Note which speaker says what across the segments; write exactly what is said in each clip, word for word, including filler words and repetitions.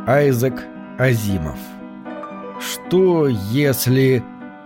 Speaker 1: Айзек Азимов. Что если...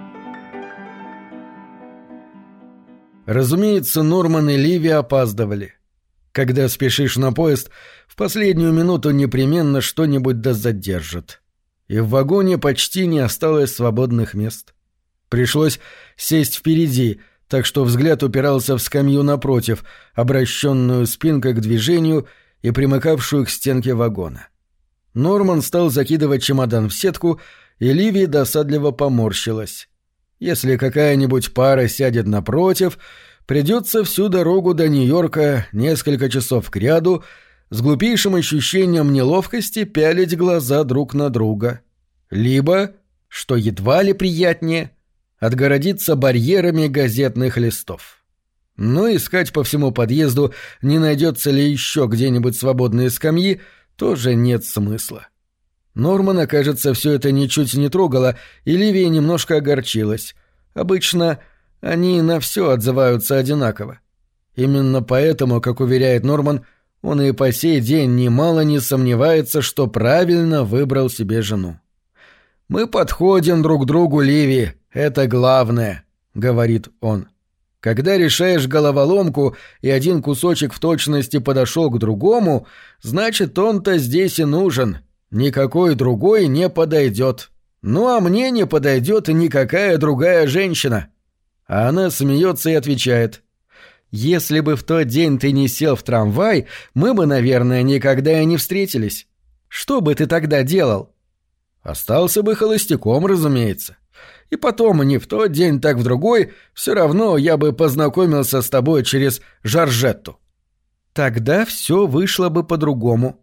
Speaker 1: Разумеется, Норман и Ливи опаздывали. Когда спешишь на поезд, в последнюю минуту непременно что-нибудь да задержат. И в вагоне почти не осталось свободных мест. Пришлось сесть впереди, так что взгляд упирался в скамью напротив, обращенную спинкой к движению и примыкавшую к стенке вагона. Норман стал закидывать чемодан в сетку, и Ливи досадливо поморщилась. Если какая-нибудь пара сядет напротив, придется всю дорогу до Нью-Йорка несколько часов кряду с глупейшим ощущением неловкости пялить глаза друг на друга. Либо, что едва ли приятнее, отгородиться барьерами газетных листов. Но искать по всему подъезду, не найдется ли еще где-нибудь свободные скамьи, тоже нет смысла. Нормана, кажется, все это ничуть не трогало, и Ливия немножко огорчилась. Обычно они на все отзываются одинаково. Именно поэтому, как уверяет Норман, он и по сей день немало не сомневается, что правильно выбрал себе жену. «Мы подходим друг к другу, Ливи, это главное», — говорит он. «Когда решаешь головоломку, и один кусочек в точности подошел к другому, значит, он-то здесь и нужен. Никакой другой не подойдет. Ну а мне не подойдет никакая другая женщина». А она смеется и отвечает: «Если бы в тот день ты не сел в трамвай, мы бы, наверное, никогда и не встретились. Что бы ты тогда делал?» «Остался бы холостяком, разумеется. И потом, не в тот день, так в другой, все равно я бы познакомился с тобой через Жоржетту». «Тогда все вышло бы по-другому».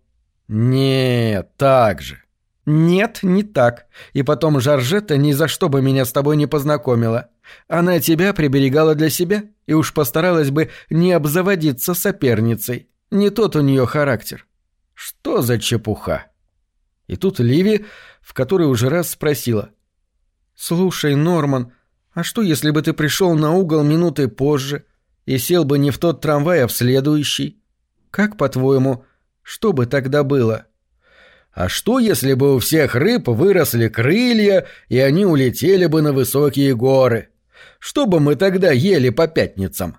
Speaker 1: «Нет, так же». «Нет, не так. И потом Жоржетта ни за что бы меня с тобой не познакомила. Она тебя приберегала для себя и уж постаралась бы не обзаводиться соперницей. Не тот у нее характер». «Что за чепуха?» И тут Ливи в который уже раз спросила: «Слушай, Норман, а что, если бы ты пришел на угол минуты позже и сел бы не в тот трамвай, а в следующий? Как, по-твоему, что бы тогда было?» «А что, если бы у всех рыб выросли крылья, и они улетели бы на высокие горы? Что бы мы тогда ели по пятницам?»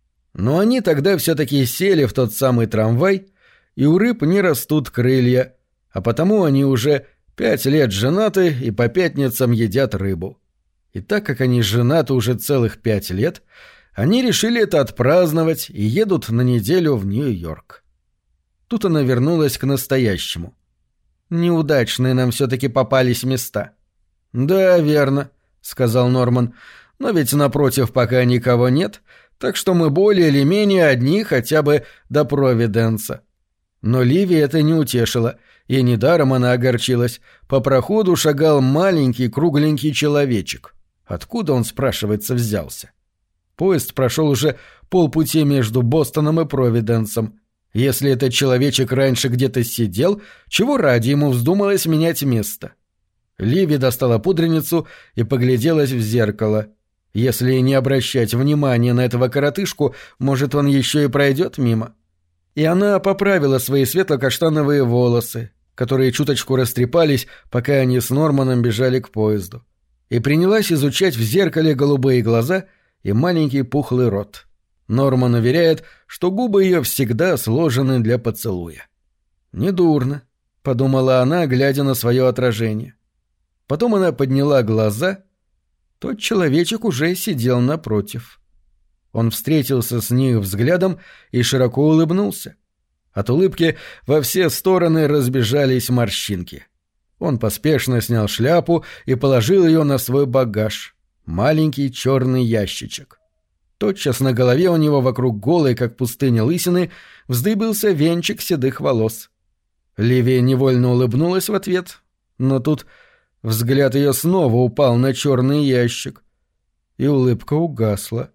Speaker 1: Но они тогда все-таки сели в тот самый трамвай, и у рыб не растут крылья, а потому они уже пять лет женаты и по пятницам едят рыбу. И так как они женаты уже целых пять лет, они решили это отпраздновать и едут на неделю в Нью-Йорк. Тут она вернулась к настоящему. «Неудачные нам все-таки попались места». «Да, верно», — сказал Норман. «Но ведь напротив пока никого нет, так что мы более или менее одни хотя бы до Провиденса». Но Ливи это не утешило, и недаром она огорчилась. По проходу шагал маленький кругленький человечек. Откуда он, спрашивается, взялся? Поезд прошел уже полпути между Бостоном и Провиденсом. Если этот человечек раньше где-то сидел, чего ради ему вздумалось менять место? Ливи достала пудреницу и погляделась в зеркало. Если не обращать внимания на этого коротышку, может, он еще и пройдет мимо. И она поправила свои светло-каштановые волосы, которые чуточку растрепались, пока они с Норманом бежали к поезду, и принялась изучать в зеркале голубые глаза и маленький пухлый рот. Норман уверяет, что губы ее всегда сложены для поцелуя. «Недурно», — подумала она, глядя на свое отражение. Потом она подняла глаза. Тот человечек уже сидел напротив. Он встретился с ней взглядом и широко улыбнулся. От улыбки во все стороны разбежались морщинки. Он поспешно снял шляпу и положил ее на свой багаж. Маленький черный ящичек. Тотчас на голове у него вокруг голой, как пустыня лысины, вздыбился венчик седых волос. Ливия невольно улыбнулась в ответ, но тут взгляд ее снова упал на черный ящик, и улыбка угасла.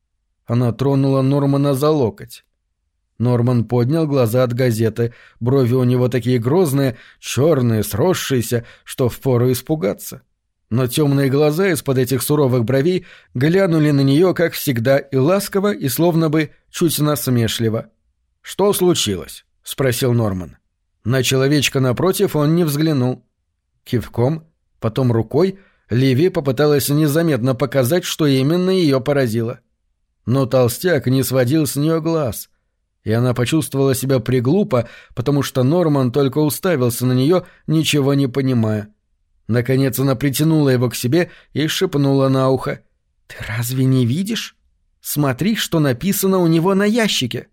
Speaker 1: Она тронула Нормана за локоть. Норман поднял глаза от газеты. Брови у него такие грозные, черные, сросшиеся, что впору испугаться. Но темные глаза из-под этих суровых бровей глянули на нее, как всегда, и ласково, и словно бы чуть насмешливо. «Что случилось?» — спросил Норман. На человечка напротив он не взглянул. Кивком, потом рукой Ливи попыталась незаметно показать, что именно ее поразило. Но толстяк не сводил с нее глаз, и она почувствовала себя приглупо, потому что Норман только уставился на нее, ничего не понимая. Наконец она притянула его к себе и шепнула на ухо: «Ты разве не видишь? Смотри, что написано у него на ящике».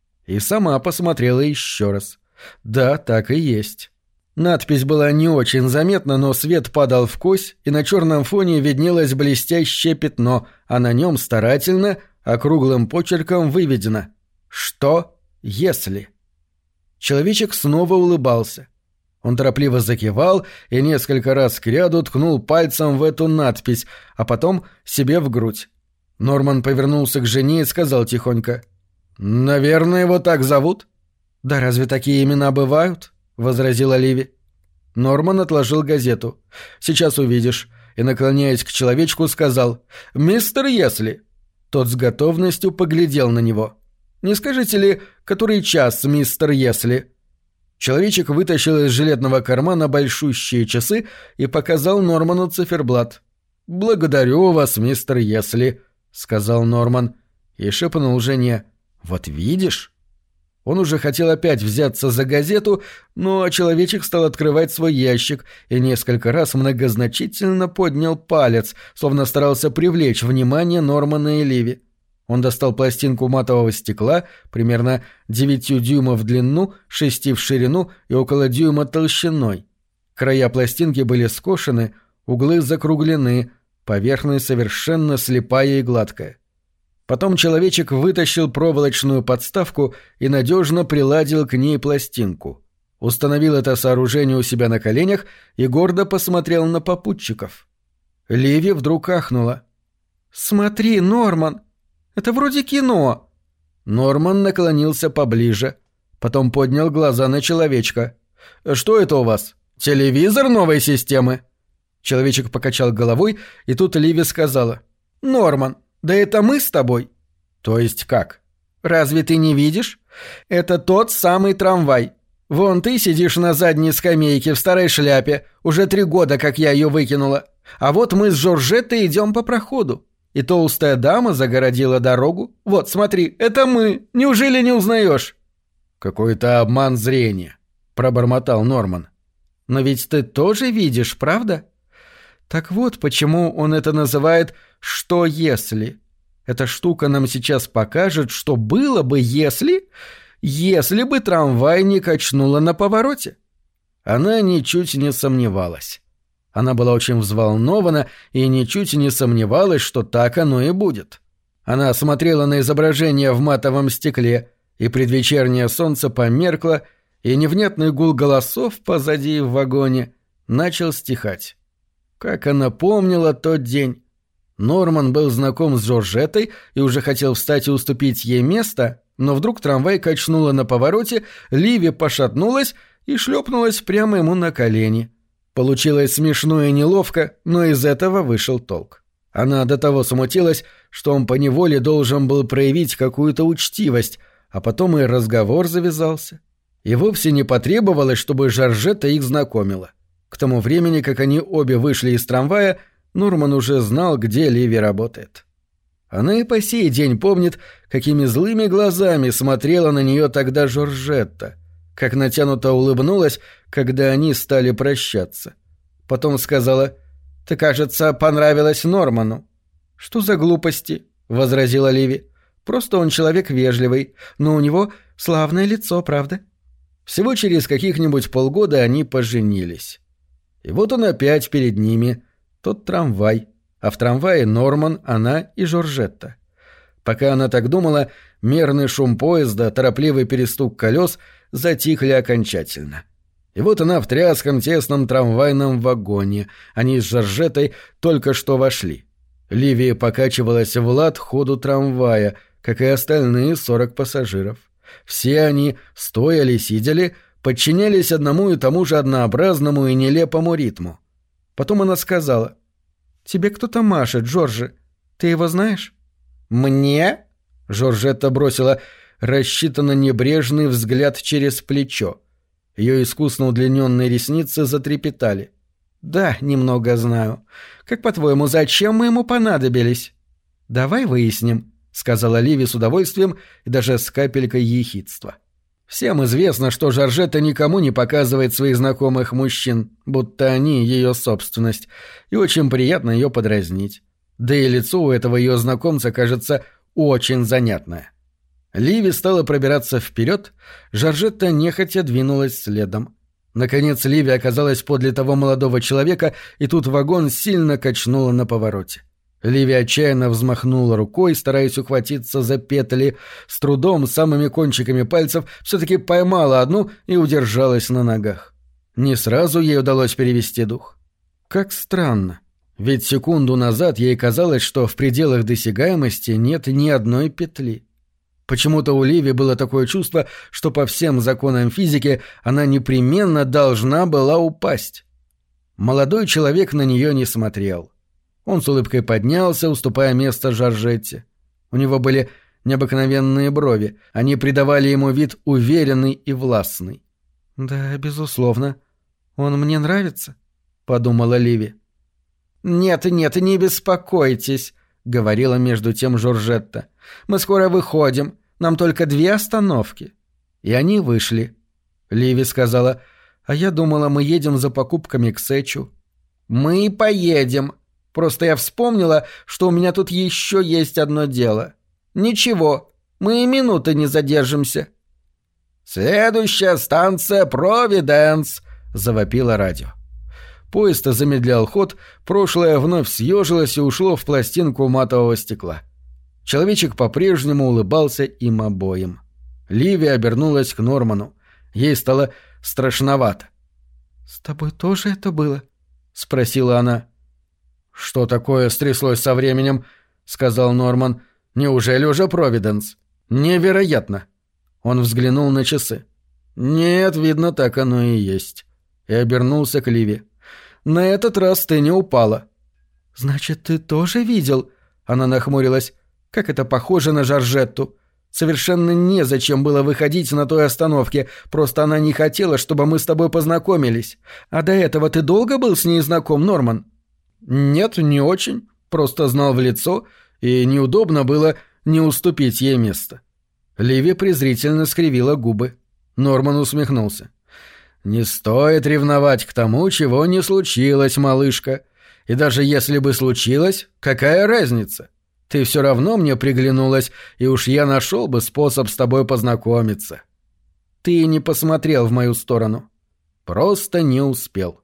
Speaker 1: И сама посмотрела еще раз. Да, так и есть. Надпись была не очень заметна, но свет падал в кость, и на черном фоне виднелось блестящее пятно, а на нем старательно, округлым почерком выведено: «Что, если?». Человечек снова улыбался. Он торопливо закивал и несколько раз кряду ткнул пальцем в эту надпись, а потом себе в грудь. Норман повернулся к жене и сказал тихонько: «Наверное, его так зовут?» «Да разве такие имена бывают?» — возразила Ливи. Норман отложил газету. «Сейчас увидишь», и, наклоняясь к человечку, сказал: «Мистер Если». Тот с готовностью поглядел на него. «Не скажете ли, который час, мистер Если?» Человечек вытащил из жилетного кармана большущие часы и показал Норману циферблат. «Благодарю вас, мистер Если», — сказал Норман и шепнул жене: «Вот видишь?» Он уже хотел опять взяться за газету, но человечек стал открывать свой ящик и несколько раз многозначительно поднял палец, словно старался привлечь внимание Нормана и Ливи. Он достал пластинку матового стекла, примерно девятью дюймов в длину, шести в ширину и около дюйма толщиной. Края пластинки были скошены, углы закруглены, поверхность совершенно слепая и гладкая. Потом человечек вытащил проволочную подставку и надежно приладил к ней пластинку. Установил это сооружение у себя на коленях и гордо посмотрел на попутчиков. Ливи вдруг ахнула. «Смотри, Норман! Это вроде кино!» Норман наклонился поближе. Потом поднял глаза на человечка. «Что это у вас? Телевизор новой системы?» Человечек покачал головой, и тут Ливи сказала: «Норман, да это мы с тобой». «То есть как? Разве ты не видишь? Это тот самый трамвай. Вон ты сидишь на задней скамейке в старой шляпе, уже три года, как я ее выкинула. А вот мы с Жоржеттой идем по проходу. И толстая дама загородила дорогу. Вот, смотри, это мы. Неужели не узнаешь?» «Какой-то обман зрения», — пробормотал Норман. «Но ведь ты тоже видишь, правда? Так вот почему он это называет «что если». Эта штука нам сейчас покажет, что было бы, если... если бы трамвай не качнуло на повороте». Она ничуть не сомневалась. Она была очень взволнована и ничуть не сомневалась, что так оно и будет. Она смотрела на изображение в матовом стекле, и предвечернее солнце померкло, и невнятный гул голосов позади в вагоне начал стихать. Как она помнила тот день. Норман был знаком с Жоржеттой и уже хотел встать и уступить ей место, но вдруг трамвай качнуло на повороте, Ливи пошатнулась и шлепнулась прямо ему на колени. Получилось смешно и неловко, но из этого вышел толк. Она до того смутилась, что он поневоле должен был проявить какую-то учтивость, а потом и разговор завязался. И вовсе не потребовалось, чтобы Жоржетта их знакомила. К тому времени, как они обе вышли из трамвая, Норман уже знал, где Ливи работает. Она и по сей день помнит, какими злыми глазами смотрела на нее тогда Жоржетта, как натянуто улыбнулась, когда они стали прощаться. Потом сказала: «Ты, кажется, понравилась Норману». «Что за глупости?» — возразила Ливи. «Просто он человек вежливый, но у него славное лицо, правда?» Всего через каких-нибудь полгода они поженились. И вот он опять перед ними, тот трамвай, а в трамвае Норман, она и Жоржетта. Пока она так думала, мерный шум поезда, торопливый перестук колес затихли окончательно. И вот она в тряском тесном трамвайном вагоне, они с Жоржеттой только что вошли. Ливия покачивалась в лад ходу трамвая, как и остальные сорок пассажиров. Все они, стоя или сидели, подчинялись одному и тому же однообразному и нелепому ритму. Потом она сказала: «Тебе кто-то машет, Джорджи. Ты его знаешь?» «Мне?» — Жоржетта бросила рассчитанно небрежный взгляд через плечо. Ее искусно удлиненные ресницы затрепетали. «Да, немного знаю. Как, по-твоему, зачем мы ему понадобились?» «Давай выясним», — сказала Ливи с удовольствием и даже с капелькой ехидства. Всем известно, что Жоржетта никому не показывает своих знакомых мужчин, будто они ее собственность, и очень приятно ее подразнить. Да и лицо у этого ее знакомца, кажется, очень занятное. Ливи стала пробираться вперед, Жоржетта нехотя двинулась следом. Наконец Ливи оказалась подле того молодого человека, и тут вагон сильно качнуло на повороте. Ливи отчаянно взмахнула рукой, стараясь ухватиться за петли, с трудом, самыми кончиками пальцев, все-таки поймала одну и удержалась на ногах. Не сразу ей удалось перевести дух. Как странно, ведь секунду назад ей казалось, что в пределах досягаемости нет ни одной петли. Почему-то у Ливи было такое чувство, что по всем законам физики она непременно должна была упасть. Молодой человек на нее не смотрел. Он с улыбкой поднялся, уступая место Жоржетте. У него были необыкновенные брови, они придавали ему вид уверенный и властный. «Да, безусловно. Он мне нравится», — подумала Ливи. «Нет, нет, не беспокойтесь», — говорила между тем Жоржетта. «Мы скоро выходим. Нам только две остановки». И они вышли. Ливи сказала: «А я думала, мы едем за покупками к Сечу». «Мы и поедем. Просто я вспомнила, что у меня тут еще есть одно дело. Ничего, мы и минуты не задержимся». «Следующая станция Провиденс», — завопило радио. Поезд замедлял ход, прошлое вновь съежилось и ушло в пластинку матового стекла. Человечек по-прежнему улыбался им обоим. Ливи обернулась к Норману. Ей стало страшновато. «С тобой тоже это было?» — спросила она. «Что такое стряслось со временем?» — сказал Норман. «Неужели уже Провиденс? Невероятно!» Он взглянул на часы. «Нет, видно, так оно и есть». И обернулся к Ливи. «На этот раз ты не упала». «Значит, ты тоже видел?» Она нахмурилась. «Как это похоже на Жоржетту. Совершенно незачем было выходить на той остановке, просто она не хотела, чтобы мы с тобой познакомились. А до этого ты долго был с ней знаком, Норман?» «Нет, не очень. Просто знал в лицо, и неудобно было не уступить ей место». Ливи презрительно скривила губы. Норман усмехнулся. «Не стоит ревновать к тому, чего не случилось, малышка. И даже если бы случилось, какая разница? Ты все равно мне приглянулась, и уж я нашел бы способ с тобой познакомиться». «Ты не посмотрел в мою сторону». «Просто не успел».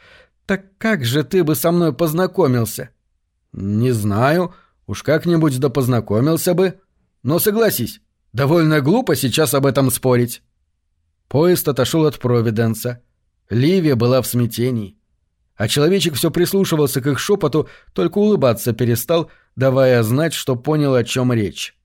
Speaker 1: «Так как же ты бы со мной познакомился?» «Не знаю, уж как-нибудь да познакомился бы. Но согласись, довольно глупо сейчас об этом спорить». Поезд отошел от Провиденса. Ливия была в смятении. А человечек все прислушивался к их шепоту, только улыбаться перестал, давая знать, что понял, о чем речь.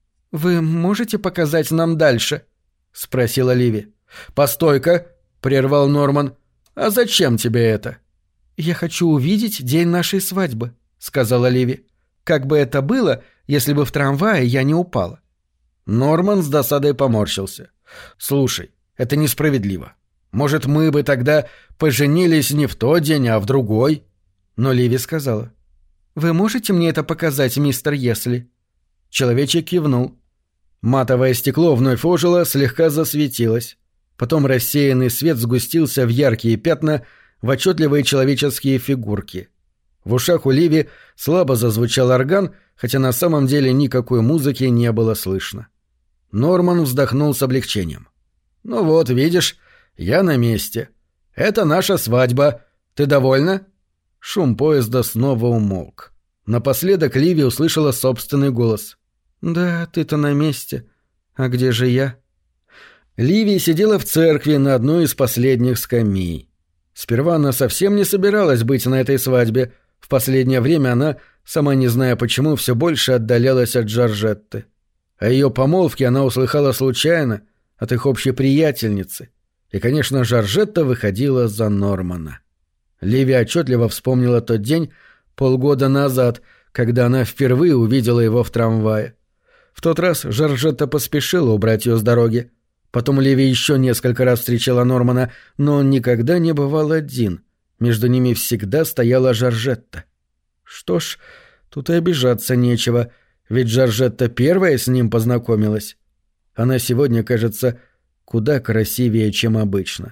Speaker 1: «Вы можете показать нам дальше?» — спросила Ливи. «Постой-ка», — прервал Норман. «А зачем тебе это?» «Я хочу увидеть день нашей свадьбы», — сказала Ливи. «Как бы это было, если бы в трамвае я не упала?» Норман с досадой поморщился. «Слушай, это несправедливо. Может, мы бы тогда поженились не в тот день, а в другой?» Но Ливи сказала: «Вы можете мне это показать, мистер Если?» Человечек кивнул. Матовое стекло вновь ожило, слегка засветилось. Потом рассеянный свет сгустился в яркие пятна, в отчетливые человеческие фигурки. В ушах у Ливи слабо зазвучал орган, хотя на самом деле никакой музыки не было слышно. Норман вздохнул с облегчением. «Ну вот, видишь, я на месте. Это наша свадьба. Ты довольна?» Шум поезда снова умолк. Напоследок Ливи услышала собственный голос. «Да, ты-то на месте. А где же я?» Ливи сидела в церкви на одной из последних скамей. Сперва она совсем не собиралась быть на этой свадьбе. В последнее время она, сама не зная почему, все больше отдалялась от Жоржетты. О ее помолвке она услыхала случайно от их общей приятельницы. И, конечно, Жоржетта выходила за Нормана. Ливи отчетливо вспомнила тот день полгода назад, когда она впервые увидела его в трамвае. В тот раз Жоржетта поспешила убрать ее с дороги. Потом Ливи еще несколько раз встречала Нормана, но он никогда не бывал один. Между ними всегда стояла Жоржетта. Что ж, тут и обижаться нечего, ведь Жоржетта первая с ним познакомилась. Она сегодня кажется куда красивее, чем обычно.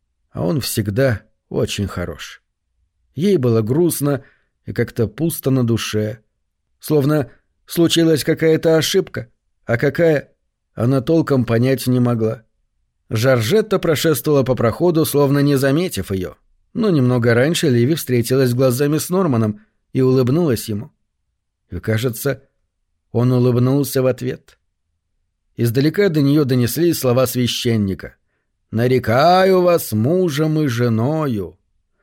Speaker 1: А он всегда очень хорош. Ей было грустно и как-то пусто на душе. Словно случилась какая-то ошибка, а какая — она толком понять не могла. Жоржетта прошествовала по проходу, словно не заметив ее. Но немного раньше Ливи встретилась глазами с Норманом и улыбнулась ему. И, кажется, он улыбнулся в ответ. Издалека до нее донеслись слова священника. «Нарекаю вас мужем и женою».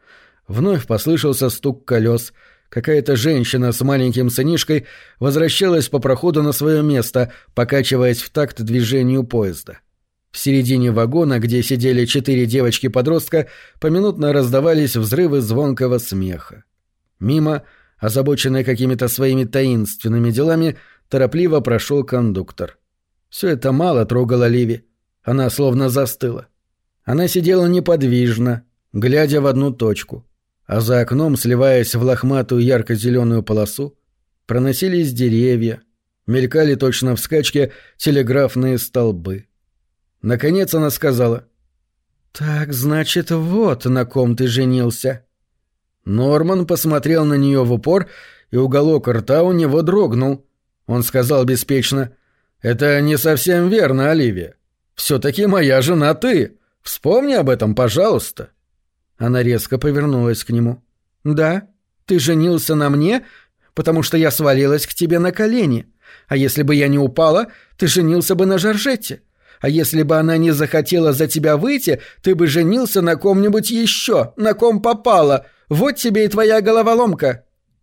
Speaker 1: Вновь послышался стук колес. Какая-то женщина с маленьким сынишкой возвращалась по проходу на свое место, покачиваясь в такт движению поезда. В середине вагона, где сидели четыре девочки-подростка, поминутно раздавались взрывы звонкого смеха. Мимо, озабоченный какими-то своими таинственными делами, торопливо прошел кондуктор. Все это мало трогало Ливи. Она словно застыла. Она сидела неподвижно, глядя в одну точку. А за окном, сливаясь в лохматую ярко-зеленую полосу, проносились деревья, мелькали точно в скачке телеграфные столбы. Наконец она сказала: «Так, значит, вот на ком ты женился». Норман посмотрел на нее в упор, и уголок рта у него дрогнул. Он сказал беспечно: «Это не совсем верно, Оливия. Все-таки моя жена ты. Вспомни об этом, пожалуйста». Она резко повернулась к нему. «Да, ты женился на мне, потому что я свалилась к тебе на колени. А если бы я не упала, ты женился бы на Жоржетте. А если бы она не захотела за тебя выйти, ты бы женился на ком-нибудь еще, на ком попало. Вот тебе и твоя головоломка».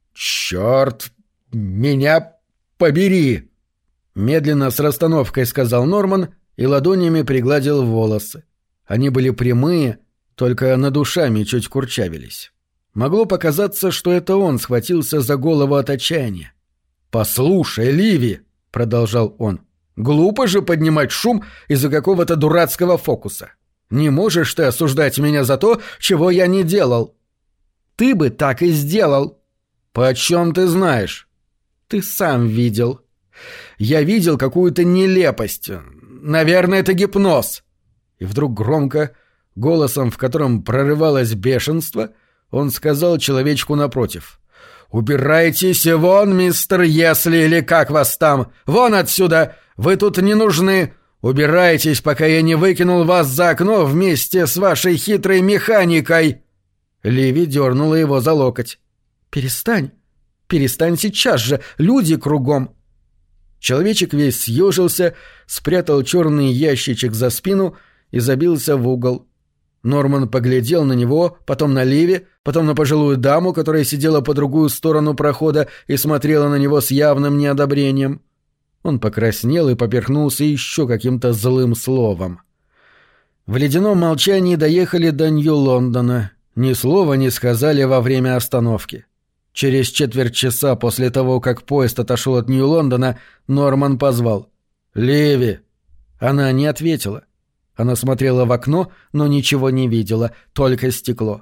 Speaker 1: «Черт меня побери!» Медленно, с расстановкой сказал Норман и ладонями пригладил волосы. Они были прямые, только над ушами чуть курчавились. Могло показаться, что это он схватился за голову от отчаяния. «Послушай, Ливи!» — продолжал он. «Глупо же поднимать шум из-за какого-то дурацкого фокуса. Не можешь ты осуждать меня за то, чего я не делал». «Ты бы так и сделал». «Почем ты знаешь?» «Ты сам видел». «Я видел какую-то нелепость. Наверное, это гипноз». И вдруг громко, голосом, в котором прорывалось бешенство, он сказал человечку напротив: «Убирайтесь вон, мистер Если, или как вас там! Вон отсюда! Вы тут не нужны! Убирайтесь, пока я не выкинул вас за окно вместе с вашей хитрой механикой!» Ливи дернула его за локоть. «Перестань! Перестань сейчас же! Люди кругом!» Человечек весь съежился, спрятал черный ящичек за спину и забился в угол. Норман поглядел на него, потом на Ливи, потом на пожилую даму, которая сидела по другую сторону прохода и смотрела на него с явным неодобрением. Он покраснел и поперхнулся еще каким-то злым словом. В ледяном молчании доехали до Нью-Лондона. Ни слова не сказали во время остановки. Через четверть часа после того, как поезд отошел от Нью-Лондона, Норман позвал: «Ливи!» Она не ответила. Она смотрела в окно, но ничего не видела, только стекло.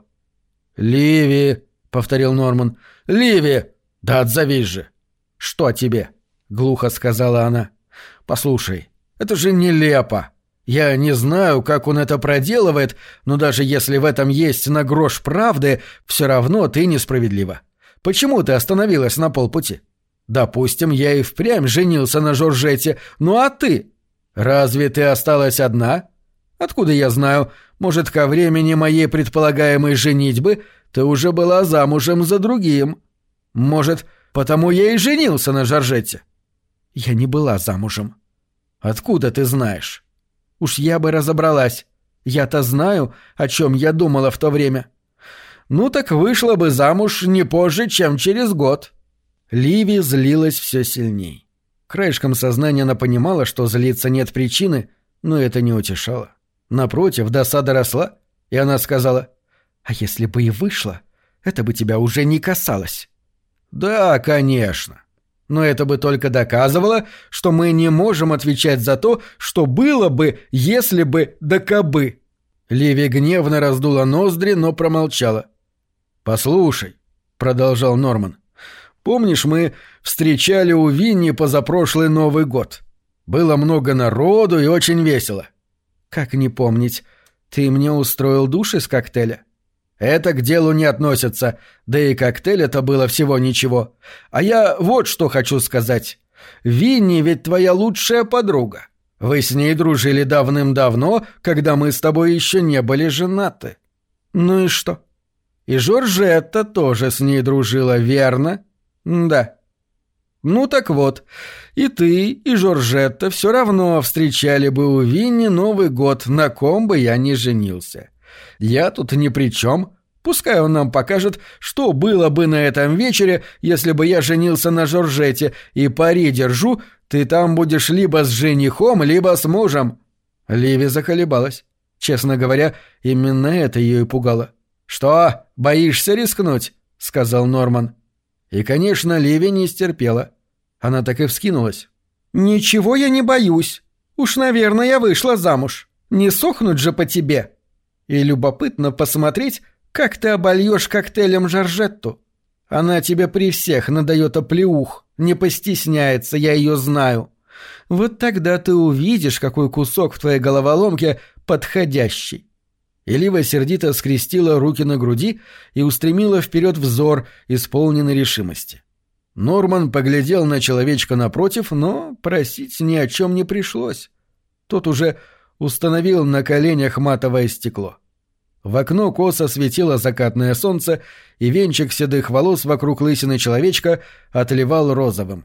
Speaker 1: «Ливи!» — повторил Норман. «Ливи! Да отзовись же!» «Что тебе?» — глухо сказала она. «Послушай, это же нелепо. Я не знаю, как он это проделывает, но даже если в этом есть на грош правды, все равно ты несправедлива. Почему ты остановилась на полпути? Допустим, я и впрямь женился на Жоржетте, ну а ты? Разве ты осталась одна? Откуда я знаю? Может, ко времени моей предполагаемой женитьбы ты уже была замужем за другим? Может, потому я и женился на Жоржетте?» «Я не была замужем». «Откуда ты знаешь?» «Уж я бы разобралась. Я-то знаю, о чем я думала в то время». «Ну так вышла бы замуж не позже, чем через год». Ливи злилась все сильней. Краешком сознания она понимала, что злиться нет причины, но это не утешало. Напротив, досада росла, и она сказала: «А если бы и вышло, это бы тебя уже не касалось». «Да, конечно. Но это бы только доказывало, что мы не можем отвечать за то, что было бы, если бы, да кабы». Ливи гневно раздула ноздри, но промолчала. «Послушай», — продолжал Норман, — «помнишь, мы встречали у Винни позапрошлый Новый год? Было много народу и очень весело». «Как не помнить? Ты мне устроил душ из коктейля?» «Это к делу не относится, да и коктейль это было всего ничего. А я вот что хочу сказать. Винни ведь твоя лучшая подруга. Вы с ней дружили давным-давно, когда мы с тобой еще не были женаты». «Ну и что?» «И Жоржетта тоже с ней дружила, верно?» «Да». «Ну так вот, и ты, и Жоржетта все равно встречали бы у Винни Новый год, на ком бы я ни женился. Я тут ни при чем. Пускай он нам покажет, что было бы на этом вечере, если бы я женился на Жоржетте, и пари держу, ты там будешь либо с женихом, либо с мужем». Ливи заколебалась. Честно говоря, именно это ее и пугало. «Что, боишься рискнуть?» — сказал Норман. И, конечно, Ливи не стерпела. Она так и вскинулась. «Ничего я не боюсь. Уж, наверное, я вышла замуж. Не сохнуть же по тебе. И любопытно посмотреть, как ты обольешь коктейлем Жоржетту. Она тебе при всех надает оплеух, не постесняется, я ее знаю. Вот тогда ты увидишь, какой кусок в твоей головоломке подходящий». И Лива сердито скрестила руки на груди и устремила вперед взор, исполненный решимости. Норман поглядел на человечка напротив, но просить ни о чем не пришлось. Тот уже установил на коленях матовое стекло. В окно косо светило закатное солнце, и венчик седых волос вокруг лысины человечка отливал розовым.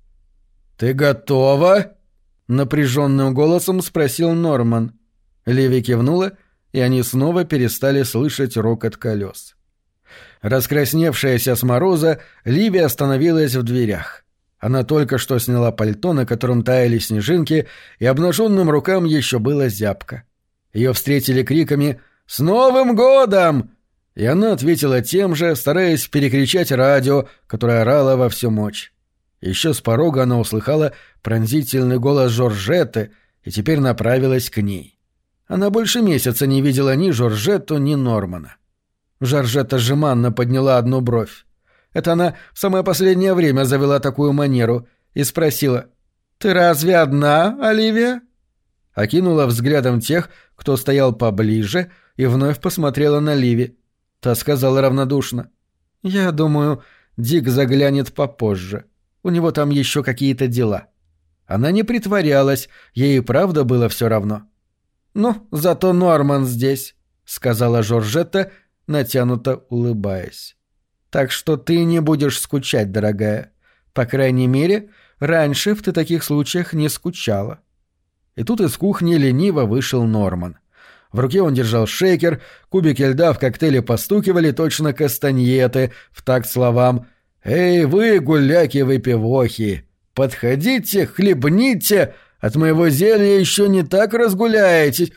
Speaker 1: «Ты готова?» — напряженным голосом спросил Норман. Ливи кивнула, и они снова перестали слышать рокот колес. Раскрасневшаяся с мороза, Ливи остановилась в дверях. Она только что сняла пальто, на котором таяли снежинки, и обнаженным рукам еще было зябко. Ее встретили криками «С Новым годом!» И она ответила тем же, стараясь перекричать радио, которое орало во всю мощь. Еще с порога она услыхала пронзительный голос Жоржетты и теперь направилась к ней. Она больше месяца не видела ни Жоржетту, ни Нормана. Жоржетта жеманно подняла одну бровь. Это она в самое последнее время завела такую манеру и спросила: «Ты разве одна, Оливия?» Окинула взглядом тех, кто стоял поближе, и вновь посмотрела на Ливи. Та сказала равнодушно: «Я думаю, Дик заглянет попозже. У него там еще какие-то дела». Она не притворялась, ей и правда было все равно. «Ну, зато Норман здесь», — сказала Жоржетта, натянуто улыбаясь. «Так что ты не будешь скучать, дорогая. По крайней мере, раньше в ты таких случаях не скучала». И тут из кухни лениво вышел Норман. В руке он держал шейкер, кубики льда в коктейле постукивали точно кастаньеты в такт словам: «Эй, вы, гуляки-выпивохи, подходите, хлебните, от моего зелья еще не так разгуляетесь.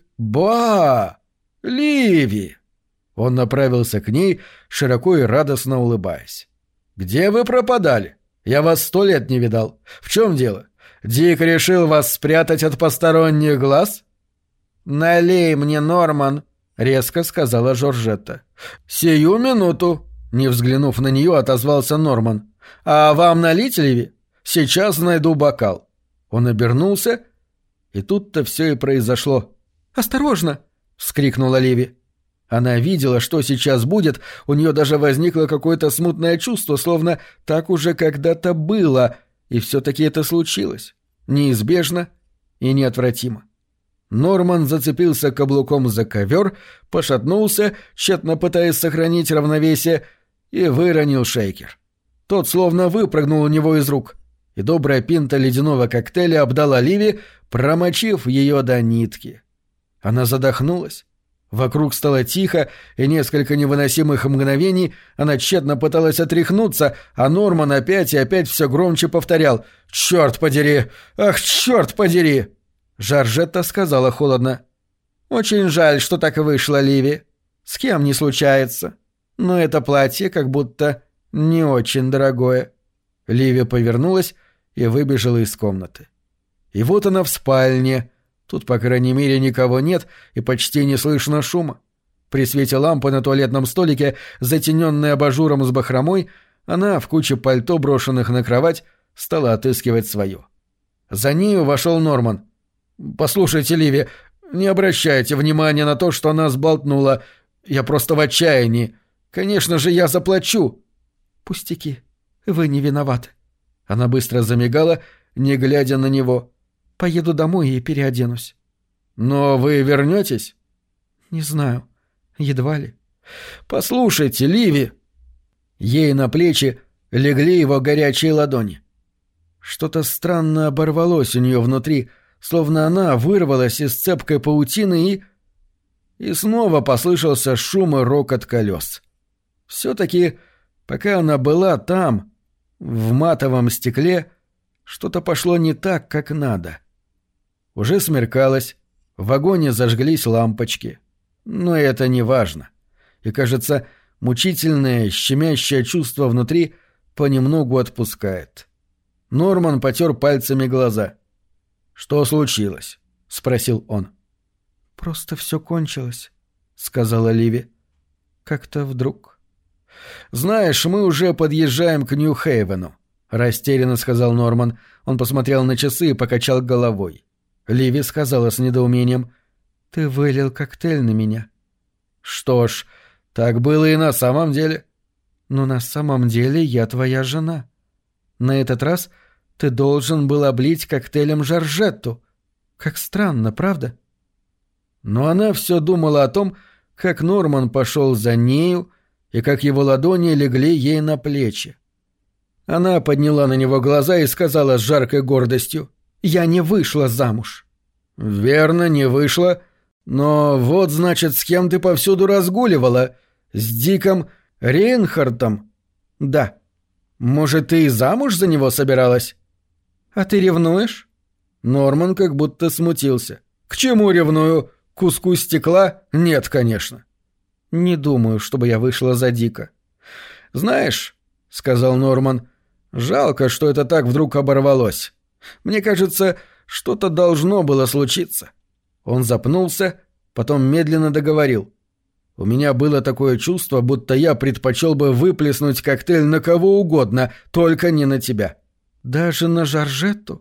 Speaker 1: Ба! Ливи!» Он направился к ней, широко и радостно улыбаясь. «Где вы пропадали? Я вас сто лет не видал. В чем дело? Дик решил вас спрятать от посторонних глаз?» «Налей мне, Норман», — резко сказала Жоржетта. «Сию минуту», — не взглянув на нее, отозвался Норман. «А вам налить, Ливи? Сейчас найду бокал». Он обернулся, и тут-то все и произошло. «Осторожно!» — вскрикнула Ливи. Она видела, что сейчас будет, у нее даже возникло какое-то смутное чувство, словно так уже когда-то было, и все-таки это случилось. Неизбежно и неотвратимо. Норман зацепился каблуком за ковер, пошатнулся, тщетно пытаясь сохранить равновесие, и выронил шейкер. Тот словно выпрыгнул у него из рук, и добрая пинта ледяного коктейля обдала Ливи, промочив ее до нитки. Она задохнулась. Вокруг стало тихо, и несколько невыносимых мгновений она тщетно пыталась отряхнуться, а Норман опять и опять все громче повторял: «Черт подери! Ах, черт подери!» Жоржетта сказала холодно: «Очень жаль, что так вышло, Ливи. С кем не случается. Но это платье как будто не очень дорогое». Ливи повернулась и выбежала из комнаты. И вот она в спальне. Тут, по крайней мере, никого нет и почти не слышно шума. При свете лампы на туалетном столике, затененной абажуром с бахромой, она, в куче пальто, брошенных на кровать, стала отыскивать свое. За нею вошел Норман. «Послушайте, Ливи, не обращайте внимания на то, что она сболтнула. Я просто в отчаянии. Конечно же, я заплачу». «Пустяки. Вы не виноваты». Она быстро замигала, не глядя на него. «Поеду домой и переоденусь». «Но вы вернетесь?» «Не знаю. Едва ли». «Послушайте, Ливи». Ей на плечи легли его горячие ладони. Что-то странно оборвалось у нее внутри, словно она вырвалась из цепкой паутины и... И снова послышался шум и рокот колес. Все-таки, пока она была там, в матовом стекле, что-то пошло не так, как надо. Уже смеркалось, в вагоне зажглись лампочки. Но это не важно. И, кажется, мучительное, щемящее чувство внутри понемногу отпускает. Норман потер пальцами глаза. «Что случилось?» — спросил он. «Просто все кончилось», — сказала Ливи. «Как-то вдруг». «Знаешь, мы уже подъезжаем к Нью-Хейвену», — растерянно сказал Норман. Он посмотрел на часы и покачал головой. Ливи сказала с недоумением. «Ты вылил коктейль на меня». «Что ж, так было и на самом деле». «Но на самом деле я твоя жена. На этот раз ты должен был облить коктейлем Жоржетту. Как странно, правда?» Но она все думала о том, как Норман пошел за нею и как его ладони легли ей на плечи. Она подняла на него глаза и сказала с жаркой гордостью: «Я не вышла замуж». «Верно, не вышла. Но вот, значит, с кем ты повсюду разгуливала? С Диком Рейнхардтом?» «Да». «Может, ты и замуж за него собиралась?» «А ты ревнуешь?» Норман как будто смутился. «К чему ревную? Куску стекла? Нет, конечно». «Не думаю, чтобы я вышла за Дика». «Знаешь», — сказал Норман, — «жалко, что это так вдруг оборвалось. Мне кажется, что-то должно было случиться». Он запнулся, потом медленно договорил. «У меня было такое чувство, будто я предпочел бы выплеснуть коктейль на кого угодно, только не на тебя». «Даже на Жоржетту?»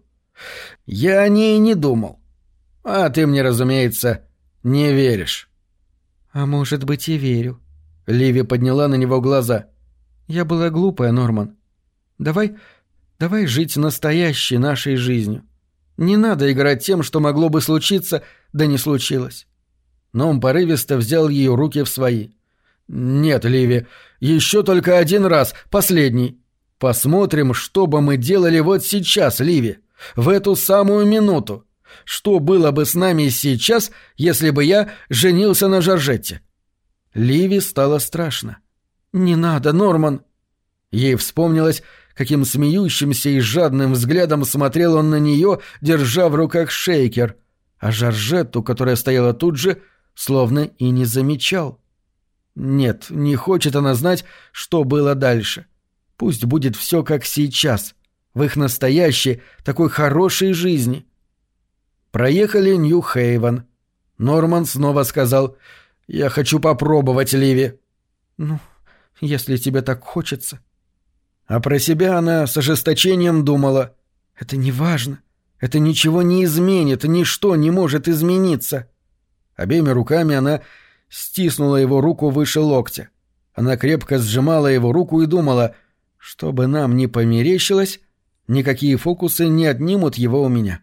Speaker 1: «Я о ней не думал. А ты мне, разумеется, не веришь». «А может быть, и верю». Ливи подняла на него глаза. «Я была глупая, Норман. Давай, давай жить настоящей нашей жизнью. Не надо играть тем, что могло бы случиться, да не случилось». Но он порывисто взял ее руки в свои. «Нет, Ливи, еще только один раз, последний. Посмотрим, что бы мы делали вот сейчас, Ливи, в эту самую минуту. Что было бы с нами сейчас, если бы я женился на Жоржетте?» Ливи стало страшно. «Не надо, Норман!» Ей вспомнилось, каким смеющимся и жадным взглядом смотрел он на нее, держа в руках шейкер, а Жоржетту, которая стояла тут же, словно и не замечал. Нет, не хочет она знать, что было дальше. Пусть будет все как сейчас, в их настоящей, такой хорошей жизни. Проехали Нью-Хейвен. Норман снова сказал: «Я хочу попробовать, Ливи». «Ну, если тебе так хочется». А про себя она с ожесточением думала: «Это не важно. Это ничего не изменит, ничто не может измениться». Обеими руками она стиснула его руку выше локтя. Она крепко сжимала его руку и думала: «Чтобы нам не померещилось, никакие фокусы не отнимут его у меня».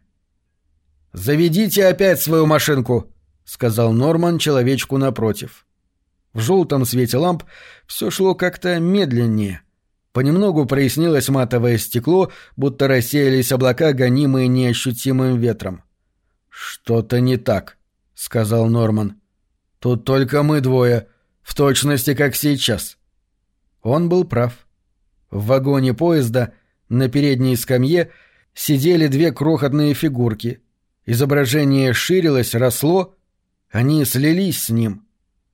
Speaker 1: «Заведите опять свою машинку», — сказал Норман человечку напротив. В желтом свете ламп все шло как-то медленнее. Понемногу прояснилось матовое стекло, будто рассеялись облака, гонимые неощутимым ветром. «Что-то не так», — сказал Норман. «Тут только мы двое, в точности как сейчас». Он был прав. В вагоне поезда на передней скамье сидели две крохотные фигурки. Изображение ширилось, росло, они слились с ним.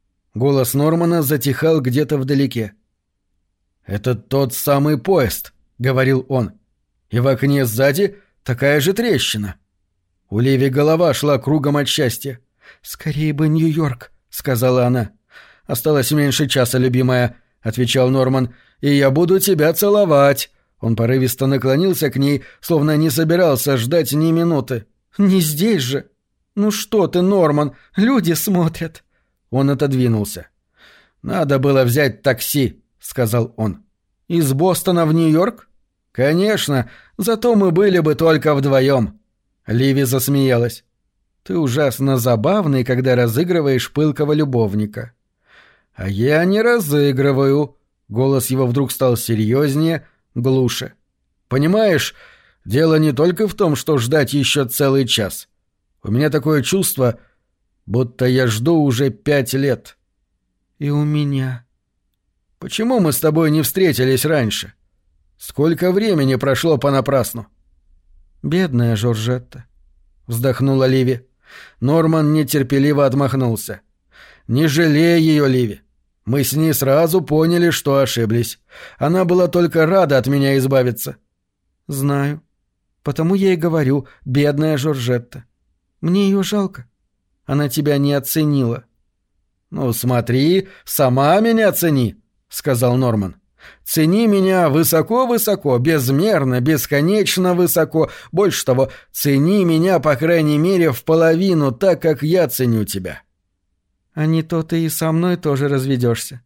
Speaker 1: Голос Нормана затихал где-то вдалеке. «Это тот самый поезд», — говорил он. «И в окне сзади такая же трещина». У Ливи голова шла кругом от счастья. «Скорее бы Нью-Йорк», — сказала она. «Осталось меньше часа, любимая», — отвечал Норман. «И я буду тебя целовать». Он порывисто наклонился к ней, словно не собирался ждать ни минуты. «Не здесь же!» «Ну что ты, Норман, люди смотрят!» Он отодвинулся. «Надо было взять такси», — сказал он. «Из Бостона в Нью-Йорк?» «Конечно, зато мы были бы только вдвоем». Ливи засмеялась. «Ты ужасно забавный, когда разыгрываешь пылкого любовника». «А я не разыгрываю». Голос его вдруг стал серьезнее, глуше. «Понимаешь, дело не только в том, что ждать еще целый час. У меня такое чувство, будто я жду уже пять лет». «И у меня». «Почему мы с тобой не встретились раньше? Сколько времени прошло понапрасну?» «Бедная Жоржетта», — вздохнула Ливи. Норман нетерпеливо отмахнулся. «Не жалей ее, Ливи. Мы с ней сразу поняли, что ошиблись. Она была только рада от меня избавиться». «Знаю. Потому я и говорю, бедная Жоржетта. Мне ее жалко. Она тебя не оценила». «Ну, смотри, сама меня цени», — сказал Норман. «Цени меня высоко-высоко, безмерно, бесконечно высоко. Больше того, цени меня, по крайней мере, в половину так, как я ценю тебя». «А не то ты и со мной тоже разведешься».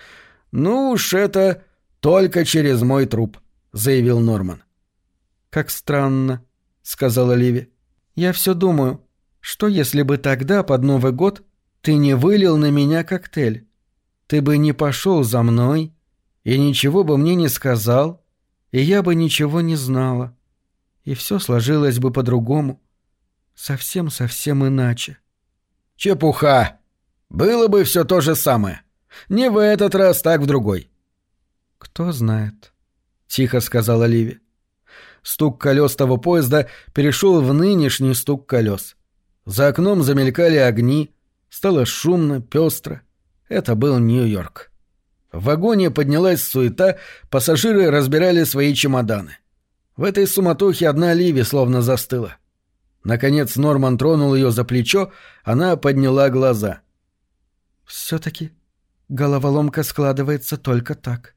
Speaker 1: «Ну уж это только через мой труп», — заявил Норман. «Как странно», — сказала Ливи. «Я все думаю, что если бы тогда, под Новый год, ты не вылил на меня коктейль? Ты бы не пошел за мной и ничего бы мне не сказал, и я бы ничего не знала. И все сложилось бы по-другому. Совсем-совсем иначе». «Чепуха! Было бы все то же самое. Не в этот раз, так в другой». «Кто знает», — тихо сказала Ливи. Стук колес того поезда перешел в нынешний стук колес. За окном замелькали огни, стало шумно, пестро. Это был Нью-Йорк. В вагоне поднялась суета, пассажиры разбирали свои чемоданы. В этой суматохе одна Ливи словно застыла. Наконец Норман тронул ее за плечо, она подняла глаза. «Все-таки головоломка складывается только так».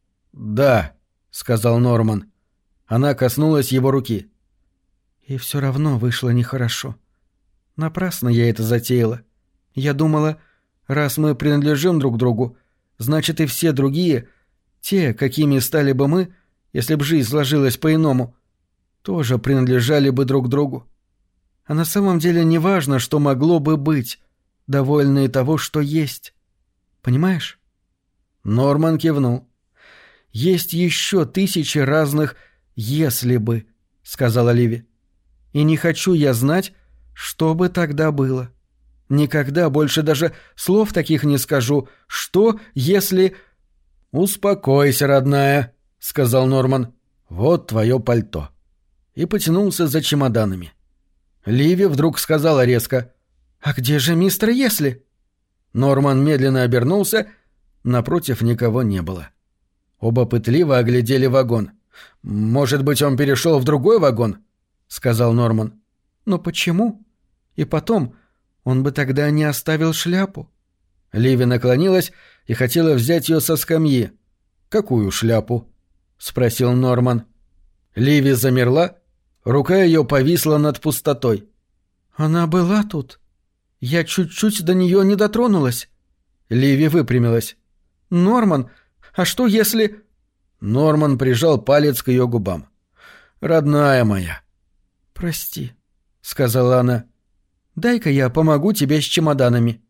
Speaker 1: «Да», — сказал Норман. Она коснулась его руки. «И все равно вышло нехорошо. Напрасно я это затеяла. Я думала, раз мы принадлежим друг другу, значит и все другие, те, какими стали бы мы, если б жизнь сложилась по-иному, тоже принадлежали бы друг другу. А на самом деле не важно, что могло бы быть, довольны того, что есть. Понимаешь?» Норман кивнул. «Есть еще тысячи разных «если бы», — сказала Ливи. «И не хочу я знать, что бы тогда было. Никогда больше даже слов таких не скажу. Что, если...» «Успокойся, родная», — сказал Норман. «Вот твое пальто». И потянулся за чемоданами. Ливи вдруг сказала резко: «А где же мистер Если?» Норман медленно обернулся. Напротив никого не было. Оба пытливо оглядели вагон. «Может быть, он перешел в другой вагон?» — сказал Норман. «Но почему? И потом, он бы тогда не оставил шляпу». Ливи наклонилась и хотела взять ее со скамьи. «Какую шляпу?» — спросил Норман. Ливи замерла, рука ее повисла над пустотой. «Она была тут. Я чуть-чуть до нее не дотронулась». Ливи выпрямилась. «Норман, а что если...» Норман прижал палец к ее губам. «Родная моя». «Прости», — сказала она. «Дай-ка я помогу тебе с чемоданами».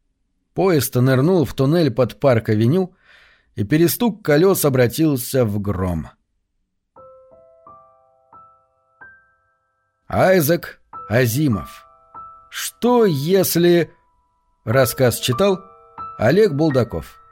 Speaker 1: Поезд нырнул в туннель под Парк-авеню, и перестук колес обратился в гром. Айзек Азимов. «Что если...» Рассказ читал Олег Булдаков.